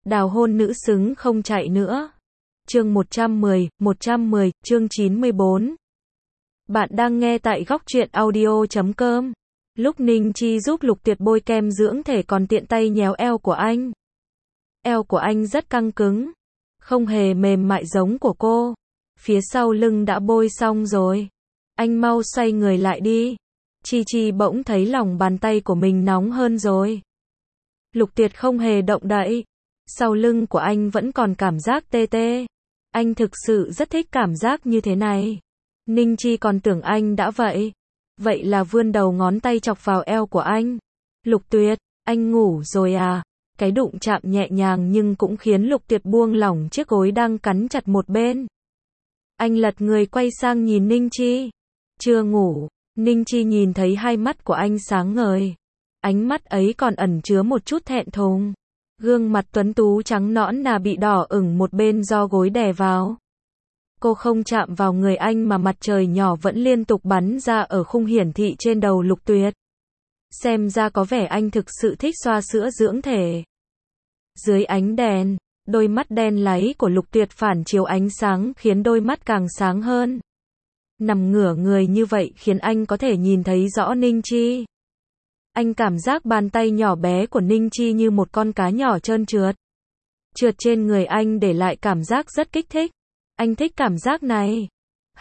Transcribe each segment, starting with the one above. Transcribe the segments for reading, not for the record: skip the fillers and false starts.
Đào hôn nữ xứng không chạy nữa. Chương 110, chương 94. Bạn đang nghe tại góc truyện audio.com. Lúc Ninh Chi giúp Lục Tuyệt bôi kem dưỡng thể còn tiện tay nhéo eo của anh. Eo của anh rất căng cứng, không hề mềm mại giống của cô. Phía sau lưng đã bôi xong rồi. Anh mau xoay người lại đi. Chi Chi bỗng thấy lòng bàn tay của mình nóng hơn rồi. Lục Tuyệt không hề động đậy. Sau lưng của anh vẫn còn cảm giác tê tê. Anh thực sự rất thích cảm giác như thế này. Ninh Chi còn tưởng anh đã vậy. Vậy là vươn đầu ngón tay chọc vào eo của anh. Lục Tuyệt, anh ngủ rồi à? Cái đụng chạm nhẹ nhàng nhưng cũng khiến Lục Tuyệt buông lỏng chiếc gối đang cắn chặt một bên. Anh lật người quay sang nhìn Ninh Chi. Chưa ngủ. Ninh Chi nhìn thấy hai mắt của anh sáng ngời. Ánh mắt ấy còn ẩn chứa một chút thẹn thùng. Gương mặt tuấn tú trắng nõn nà bị đỏ ửng một bên do gối đè vào. Cô không chạm vào người anh mà mặt trời nhỏ vẫn liên tục bắn ra ở khung hiển thị trên đầu Lục Tuyệt. Xem ra có vẻ anh thực sự thích xoa sữa dưỡng thể. Dưới ánh đèn, đôi mắt đen láy của Lục Tuyệt phản chiếu ánh sáng khiến đôi mắt càng sáng hơn. Nằm ngửa người như vậy khiến anh có thể nhìn thấy rõ Ninh Chi. Anh cảm giác bàn tay nhỏ bé của Ninh Chi như một con cá nhỏ trơn trượt. Trượt trên người anh để lại cảm giác rất kích thích. Anh thích cảm giác này.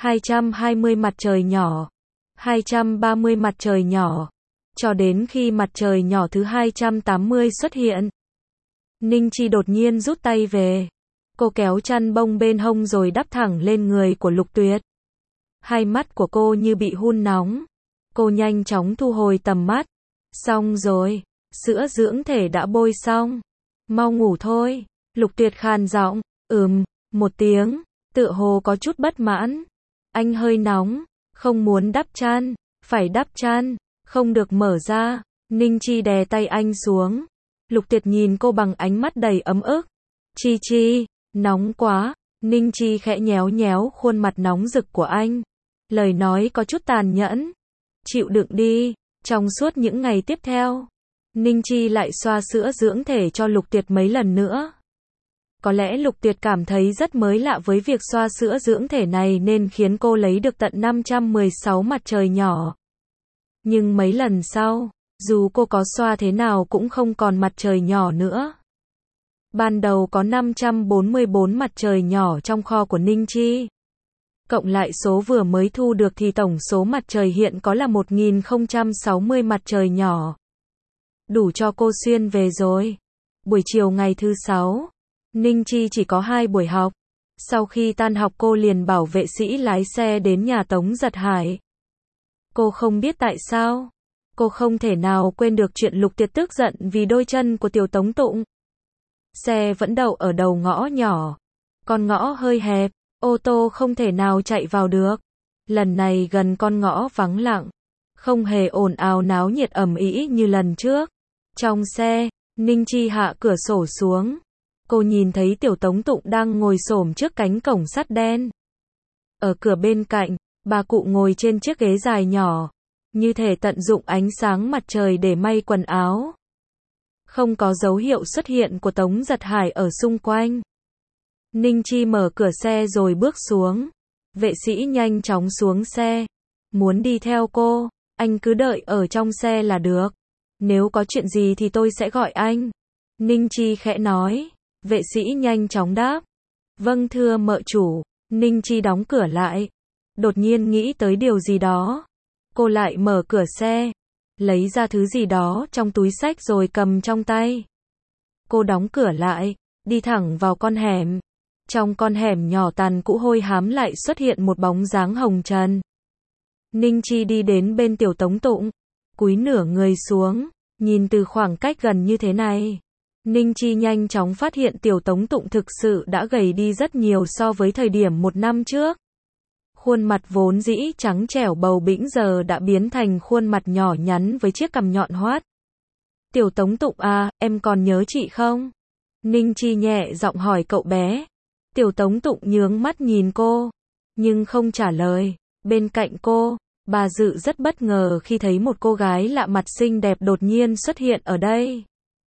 220 mặt trời nhỏ. 230 mặt trời nhỏ. Cho đến khi mặt trời nhỏ thứ 280 xuất hiện. Ninh Chi đột nhiên rút tay về. Cô kéo chăn bông bên hông rồi đắp thẳng lên người của Lục Tuyệt. Hai mắt của cô như bị hun nóng. Cô nhanh chóng thu hồi tầm mắt. Xong rồi, sữa dưỡng thể đã bôi xong. Mau ngủ thôi. Lục Tuyệt khàn giọng, một tiếng, tựa hồ có chút bất mãn. Anh hơi nóng, không muốn đắp chăn, phải đắp chăn, không được mở ra. Ninh Chi đè tay anh xuống. Lục Tuyệt nhìn cô bằng ánh mắt đầy ấm ức. Chi Chi, nóng quá. Ninh Chi khẽ nhéo nhéo khuôn mặt nóng rực của anh. Lời nói có chút tàn nhẫn. Chịu đựng đi. Trong suốt những ngày tiếp theo, Ninh Chi lại xoa sữa dưỡng thể cho Lục Tuyệt mấy lần nữa. Có lẽ Lục Tuyệt cảm thấy rất mới lạ với việc xoa sữa dưỡng thể này nên khiến cô lấy được tận 516 mặt trời nhỏ. Nhưng mấy lần sau, dù cô có xoa thế nào cũng không còn mặt trời nhỏ nữa. Ban đầu có 544 mặt trời nhỏ trong kho của Ninh Chi. Cộng lại số vừa mới thu được thì tổng số mặt trời hiện có là 1060 mặt trời nhỏ. Đủ cho cô xuyên về rồi. Buổi chiều ngày thứ 6, Ninh Chi chỉ có 2 buổi học. Sau khi tan học cô liền bảo vệ sĩ lái xe đến nhà Tống Giật Hải. Cô không biết tại sao. Cô không thể nào quên được chuyện Lục Tuyệt tức giận vì đôi chân của Tiểu Tống Tụng. Xe vẫn đậu ở đầu ngõ nhỏ. Con ngõ hơi hẹp. Ô tô không thể nào chạy vào được. Lần này gần con ngõ vắng lặng. Không hề ồn ào náo nhiệt ầm ĩ như lần trước. Trong xe, Ninh Chi hạ cửa sổ xuống. Cô nhìn thấy Tiểu Tống Tụng đang ngồi xổm trước cánh cổng sắt đen. Ở cửa bên cạnh, bà cụ ngồi trên chiếc ghế dài nhỏ. Như thể tận dụng ánh sáng mặt trời để may quần áo. Không có dấu hiệu xuất hiện của Tống Giật Hải ở xung quanh. Ninh Chi mở cửa xe rồi bước xuống. Vệ sĩ nhanh chóng xuống xe. Muốn đi theo cô, anh cứ đợi ở trong xe là được. Nếu có chuyện gì thì tôi sẽ gọi anh. Ninh Chi khẽ nói. Vệ sĩ nhanh chóng đáp. Vâng thưa mợ chủ. Ninh Chi đóng cửa lại. Đột nhiên nghĩ tới điều gì đó. Cô lại mở cửa xe. Lấy ra thứ gì đó trong túi xách rồi cầm trong tay. Cô đóng cửa lại. Đi thẳng vào con hẻm. Trong con hẻm nhỏ tàn cũ hôi hám lại xuất hiện một bóng dáng hồng trần. Ninh Chi đi đến bên Tiểu Tống Tụng, cúi nửa người xuống, nhìn từ khoảng cách gần như thế này. Ninh Chi nhanh chóng phát hiện Tiểu Tống Tụng thực sự đã gầy đi rất nhiều so với thời điểm 1 năm trước. Khuôn mặt vốn dĩ trắng trẻo bầu bĩnh giờ đã biến thành khuôn mặt nhỏ nhắn với chiếc cằm nhọn hoắt. Tiểu Tống Tụng à, em còn nhớ chị không? Ninh Chi nhẹ giọng hỏi cậu bé. Tiểu Tống Tụng nhướng mắt nhìn cô, nhưng không trả lời. Bên cạnh cô, bà Dự rất bất ngờ khi thấy một cô gái lạ mặt xinh đẹp đột nhiên xuất hiện ở đây.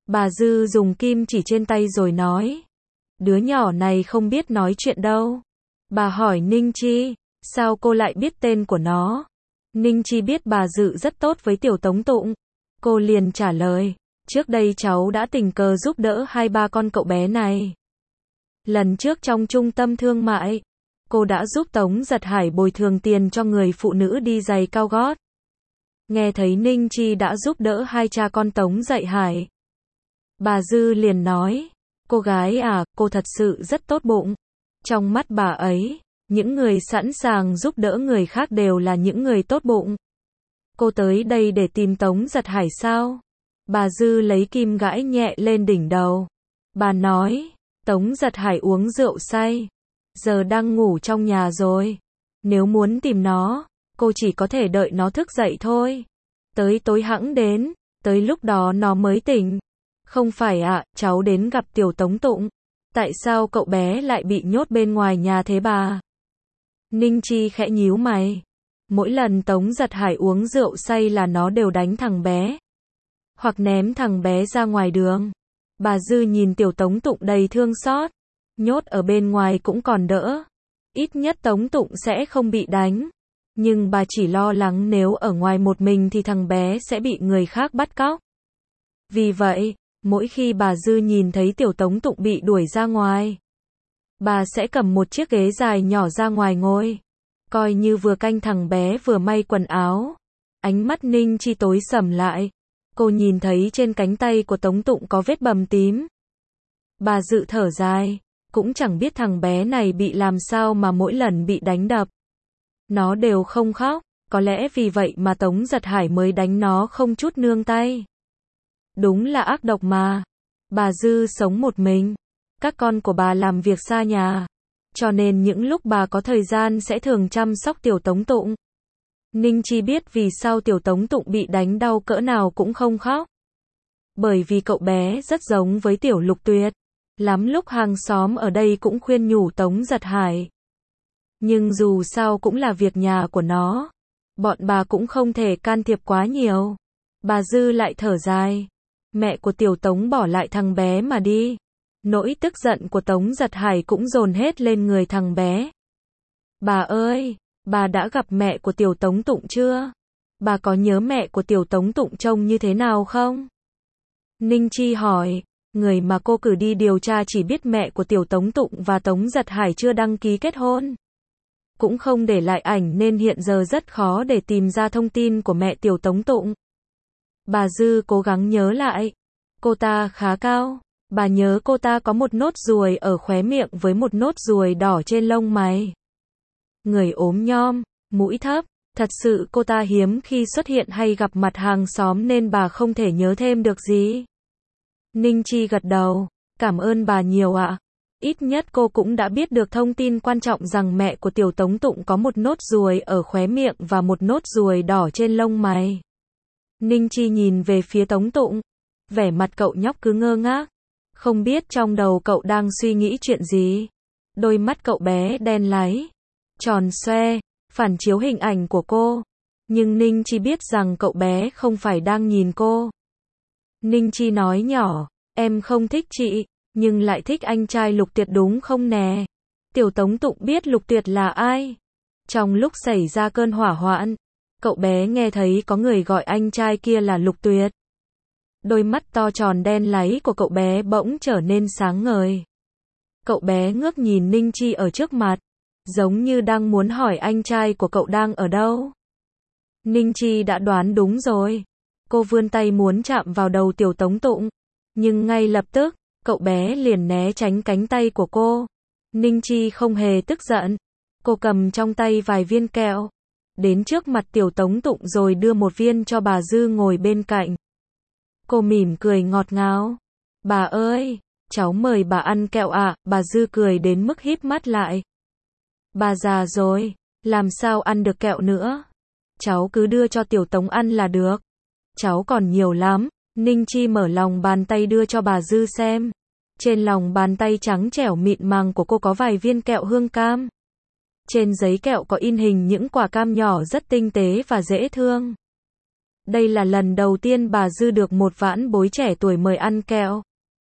Bà Dư dùng kim chỉ trên tay rồi nói. Đứa nhỏ này không biết nói chuyện đâu. Bà hỏi Ninh Chi, sao cô lại biết tên của nó? Ninh Chi biết bà Dự rất tốt với Tiểu Tống Tụng. Cô liền trả lời, trước đây cháu đã tình cờ giúp đỡ 2-3 con cậu bé này. Lần trước trong trung tâm thương mại, cô đã giúp Tống Giật Hải bồi thường tiền cho người phụ nữ đi giày cao gót. Nghe thấy Ninh Chi đã giúp đỡ 2 cha con Tống Dạy Hải. Bà Dư liền nói, cô gái à, cô thật sự rất tốt bụng. Trong mắt bà ấy, những người sẵn sàng giúp đỡ người khác đều là những người tốt bụng. Cô tới đây để tìm Tống Giật Hải sao? Bà Dư lấy kim gãi nhẹ lên đỉnh đầu. Bà nói, Tống Giật Hải uống rượu say, giờ đang ngủ trong nhà rồi. Nếu muốn tìm nó, cô chỉ có thể đợi nó thức dậy thôi. Tới tối hẵng đến, tới lúc đó nó mới tỉnh. Không phải ạ, cháu đến gặp Tiểu Tống Tụng. Tại sao cậu bé lại bị nhốt bên ngoài nhà thế bà? Ninh Chi khẽ nhíu mày. Mỗi lần Tống Giật Hải uống rượu say là nó đều đánh thằng bé, hoặc ném thằng bé ra ngoài đường. Bà Dư nhìn Tiểu Tống Tụng đầy thương xót. Nhốt ở bên ngoài cũng còn đỡ. Ít nhất Tống Tụng sẽ không bị đánh. Nhưng bà chỉ lo lắng nếu ở ngoài một mình thì thằng bé sẽ bị người khác bắt cóc. Vì vậy, mỗi khi bà Dư nhìn thấy Tiểu Tống Tụng bị đuổi ra ngoài, bà sẽ cầm một chiếc ghế dài nhỏ ra ngoài ngồi, coi như vừa canh thằng bé vừa may quần áo. Ánh mắt Ninh Chi tối sầm lại. Cô nhìn thấy trên cánh tay của Tống Tụng có vết bầm tím. Bà Dự thở dài, cũng chẳng biết thằng bé này bị làm sao mà mỗi lần bị đánh đập, nó đều không khóc, có lẽ vì vậy mà Tống Giật Hải mới đánh nó không chút nương tay. Đúng là ác độc mà. Bà Dư sống một mình, các con của bà làm việc xa nhà, cho nên những lúc bà có thời gian sẽ thường chăm sóc Tiểu Tống Tụng. Ninh Chi biết vì sao Tiểu Tống Tụng bị đánh đau cỡ nào cũng không khóc. Bởi vì cậu bé rất giống với Tiểu Lục Tuyệt. Lắm lúc hàng xóm ở đây cũng khuyên nhủ Tống Giật Hải. Nhưng dù sao cũng là việc nhà của nó. Bọn bà cũng không thể can thiệp quá nhiều. Bà Dư lại thở dài. Mẹ của Tiểu Tống bỏ lại thằng bé mà đi. Nỗi tức giận của Tống Giật Hải cũng dồn hết lên người thằng bé. Bà ơi, bà đã gặp mẹ của Tiểu Tống Tụng chưa? Bà có nhớ mẹ của Tiểu Tống Tụng trông như thế nào không? Ninh Chi hỏi. Người mà cô cử đi điều tra chỉ biết mẹ của Tiểu Tống Tụng và Tống Giật Hải chưa đăng ký kết hôn. Cũng không để lại ảnh nên hiện giờ rất khó để tìm ra thông tin của mẹ Tiểu Tống Tụng. Bà Dư cố gắng nhớ lại. Cô ta khá cao. Bà nhớ cô ta có một nốt ruồi ở khóe miệng với một nốt ruồi đỏ trên lông mày. Người ốm nhom, mũi thấp. Thật sự cô ta hiếm khi xuất hiện hay gặp mặt hàng xóm nên bà không thể nhớ thêm được gì. Ninh Chi gật đầu. Cảm ơn bà nhiều ạ. Ít nhất cô cũng đã biết được thông tin quan trọng rằng mẹ của Tiểu Tống Tụng có một nốt ruồi ở khóe miệng và một nốt ruồi đỏ trên lông mày. Ninh Chi nhìn về phía Tống Tụng. Vẻ mặt cậu nhóc cứ ngơ ngác. Không biết trong đầu cậu đang suy nghĩ chuyện gì. Đôi mắt cậu bé đen láy, tròn xoe, phản chiếu hình ảnh của cô. Nhưng Ninh Chi biết rằng cậu bé không phải đang nhìn cô. Ninh Chi nói nhỏ, em không thích chị, nhưng lại thích anh trai Lục Tuyệt đúng không nè? Tiểu Tống Tụng biết Lục Tuyệt là ai? Trong lúc xảy ra cơn hỏa hoạn, cậu bé nghe thấy có người gọi anh trai kia là Lục Tuyệt. Đôi mắt to tròn đen láy của cậu bé bỗng trở nên sáng ngời. Cậu bé ngước nhìn Ninh Chi ở trước mặt, giống như đang muốn hỏi anh trai của cậu đang ở đâu. Ninh Chi đã đoán đúng rồi. Cô vươn tay muốn chạm vào đầu Tiểu Tống Tụng, nhưng ngay lập tức, cậu bé liền né tránh cánh tay của cô. Ninh Chi không hề tức giận. Cô cầm trong tay vài viên kẹo, đến trước mặt Tiểu Tống Tụng rồi đưa một viên cho bà Dư ngồi bên cạnh. Cô mỉm cười ngọt ngào. Bà ơi, cháu mời bà ăn kẹo ạ. Bà Dư cười đến mức híp mắt lại. Bà già rồi, làm sao ăn được kẹo nữa? Cháu cứ đưa cho Tiểu Tống ăn là được. Cháu còn nhiều lắm. Ninh Chi mở lòng bàn tay đưa cho bà Dư xem. Trên lòng bàn tay trắng trẻo mịn màng của cô có vài viên kẹo hương cam. Trên giấy kẹo có in hình những quả cam nhỏ rất tinh tế và dễ thương. Đây là lần đầu tiên bà Dư được một vãn bối trẻ tuổi mời ăn kẹo.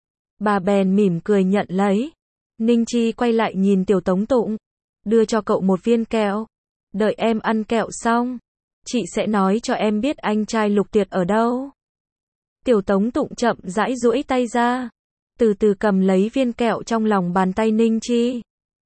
Bà bèn mỉm cười nhận lấy. Ninh Chi quay lại nhìn Tiểu Tống Tụng. Đưa cho cậu một viên kẹo. Đợi em ăn kẹo xong, chị sẽ nói cho em biết anh trai Lục Tuyệt ở đâu. Tiểu Tống Tụng chậm rãi duỗi tay ra, từ từ cầm lấy viên kẹo trong lòng bàn tay Ninh Chi.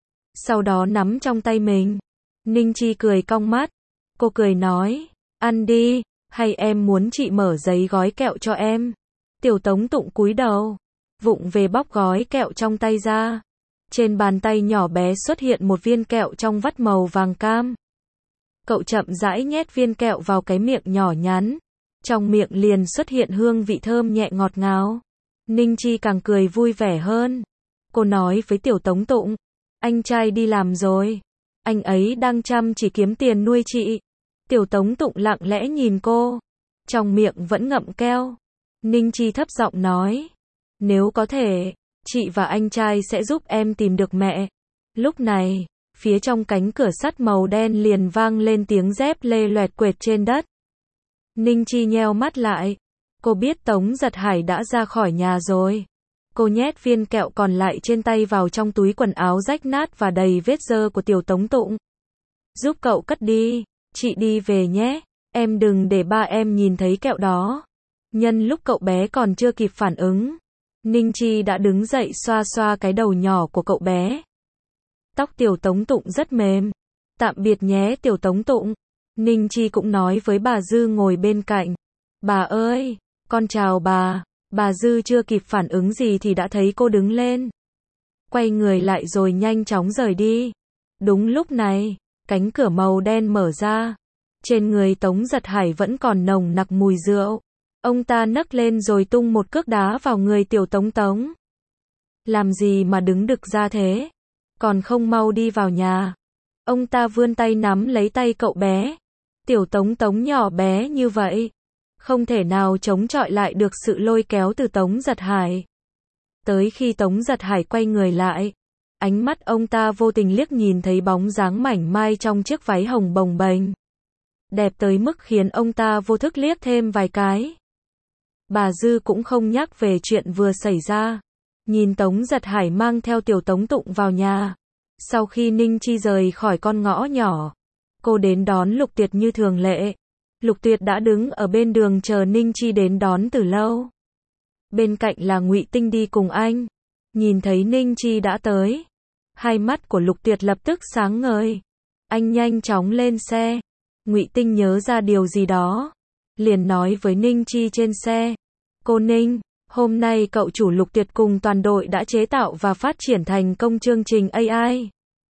Sau đó nắm trong tay mình. Ninh Chi cười cong mắt. Cô cười nói, ăn đi, hay em muốn chị mở giấy gói kẹo cho em? Tiểu Tống Tụng cúi đầu, vụng về bóc gói kẹo trong tay ra. Trên bàn tay nhỏ bé xuất hiện một viên kẹo trong vắt màu vàng cam. Cậu chậm rãi nhét viên kẹo vào cái miệng nhỏ nhắn. Trong miệng liền xuất hiện hương vị thơm nhẹ ngọt ngào. Ninh Chi càng cười vui vẻ hơn. Cô nói với Tiểu Tống Tụng, anh trai đi làm rồi. Anh ấy đang chăm chỉ kiếm tiền nuôi chị. Tiểu Tống Tụng lặng lẽ nhìn cô, trong miệng vẫn ngậm keo. Ninh Chi thấp giọng nói, nếu có thể, chị và anh trai sẽ giúp em tìm được mẹ. Lúc này, phía trong cánh cửa sắt màu đen liền vang lên tiếng dép lê loẹt quệt trên đất. Ninh Chi nheo mắt lại. Cô biết Tống Giật Hải đã ra khỏi nhà rồi. Cô nhét viên kẹo còn lại trên tay vào trong túi quần áo rách nát và đầy vết dơ của Tiểu Tống Tụng. Giúp cậu cất đi, chị đi về nhé. Em đừng để ba em nhìn thấy kẹo đó. Nhân lúc cậu bé còn chưa kịp phản ứng, Ninh Chi đã đứng dậy xoa xoa cái đầu nhỏ của cậu bé. Tóc Tiểu Tống Tụng rất mềm. Tạm biệt nhé Tiểu Tống Tụng. Ninh Chi cũng nói với bà Dư ngồi bên cạnh. Bà ơi, con chào bà. Bà Dư chưa kịp phản ứng gì thì đã thấy cô đứng lên. Quay người lại rồi nhanh chóng rời đi. Đúng lúc này, cánh cửa màu đen mở ra. Trên người Tống Giật Hải vẫn còn nồng nặc mùi rượu. Ông ta nấc lên rồi tung một cước đá vào người Tiểu Tống Tống. Làm gì mà đứng đực ra thế? Còn không mau đi vào nhà. Ông ta vươn tay nắm lấy tay cậu bé. Tiểu Tống Tống nhỏ bé như vậy, không thể nào chống chọi lại được sự lôi kéo từ Tống Giật Hải. Tới khi Tống Giật Hải quay người lại, ánh mắt ông ta vô tình liếc nhìn thấy bóng dáng mảnh mai trong chiếc váy hồng bồng bềnh. Đẹp tới mức khiến ông ta vô thức liếc thêm vài cái. Bà Dư cũng không nhắc về chuyện vừa xảy ra. Nhìn Tống Giật Hải mang theo Tiểu Tống Tụng vào nhà. Sau khi Ninh Chi rời khỏi con ngõ nhỏ, cô đến đón Lục Tuyệt như thường lệ. Lục Tuyệt đã đứng ở bên đường chờ Ninh Chi đến đón từ lâu. Bên cạnh là Ngụy Tinh đi cùng anh. Nhìn thấy Ninh Chi đã tới, hai mắt của Lục Tuyệt lập tức sáng ngời. Anh nhanh chóng lên xe. Ngụy Tinh nhớ ra điều gì đó, liền nói với Ninh Chi trên xe. Cô Ninh, hôm nay cậu chủ Lục Tuyệt cùng toàn đội đã chế tạo và phát triển thành công chương trình AI.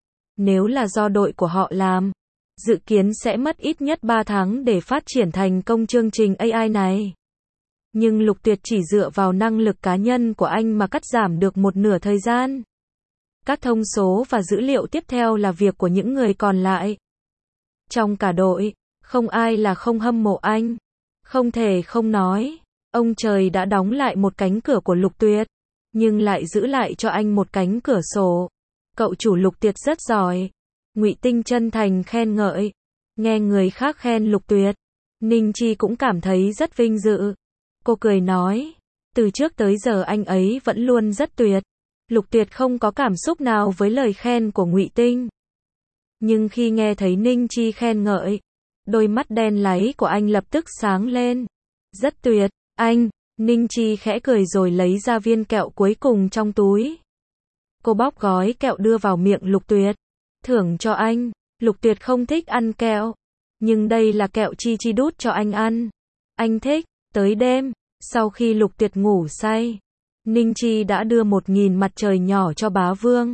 Nếu là do đội của họ làm, dự kiến sẽ mất ít nhất 3 tháng để phát triển thành công chương trình AI này. Nhưng Lục Tuyệt chỉ dựa vào năng lực cá nhân của anh mà cắt giảm được một nửa thời gian. Các thông số và dữ liệu tiếp theo là việc của những người còn lại. Trong cả đội, không ai là không hâm mộ anh. Không thể không nói, ông trời đã đóng lại một cánh cửa của Lục Tuyệt, nhưng lại giữ lại cho anh một cánh cửa sổ. Cậu chủ Lục Tuyệt rất giỏi. Ngụy Tinh chân thành khen ngợi. Nghe người khác khen Lục Tuyệt, Ninh Chi cũng cảm thấy rất vinh dự. Cô cười nói, từ trước tới giờ anh ấy vẫn luôn rất tuyệt. Lục Tuyệt không có cảm xúc nào với lời khen của Ngụy Tinh. Nhưng khi nghe thấy Ninh Chi khen ngợi, đôi mắt đen láy của anh lập tức sáng lên. Rất tuyệt, anh. Ninh Chi khẽ cười rồi lấy ra viên kẹo cuối cùng trong túi. Cô bóc gói kẹo đưa vào miệng Lục Tuyệt. Thưởng cho anh. Lục Tuyệt không thích ăn kẹo, nhưng đây là kẹo Chi Chi đút cho anh ăn. Anh thích. Tới đêm, sau khi Lục Tuyệt ngủ say, Ninh Chi đã đưa 1000 mặt trời nhỏ cho bá vương.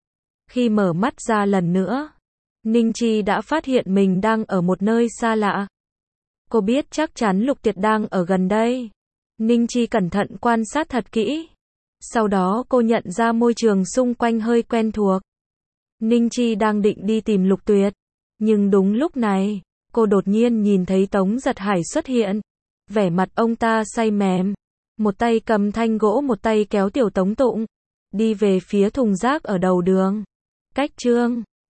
Khi mở mắt ra lần nữa, Ninh Chi đã phát hiện mình đang ở một nơi xa lạ. Cô biết chắc chắn Lục Tuyệt đang ở gần đây. Ninh Chi cẩn thận quan sát thật kỹ. Sau đó cô nhận ra môi trường xung quanh hơi quen thuộc. Ninh Chi đang định đi tìm Lục Tuyệt, nhưng đúng lúc này, cô đột nhiên nhìn thấy Tống Giật Hải xuất hiện. Vẻ mặt ông ta say mềm, một tay cầm thanh gỗ, một tay kéo Tiểu Tống Tụng, đi về phía thùng rác ở đầu đường. Cách chương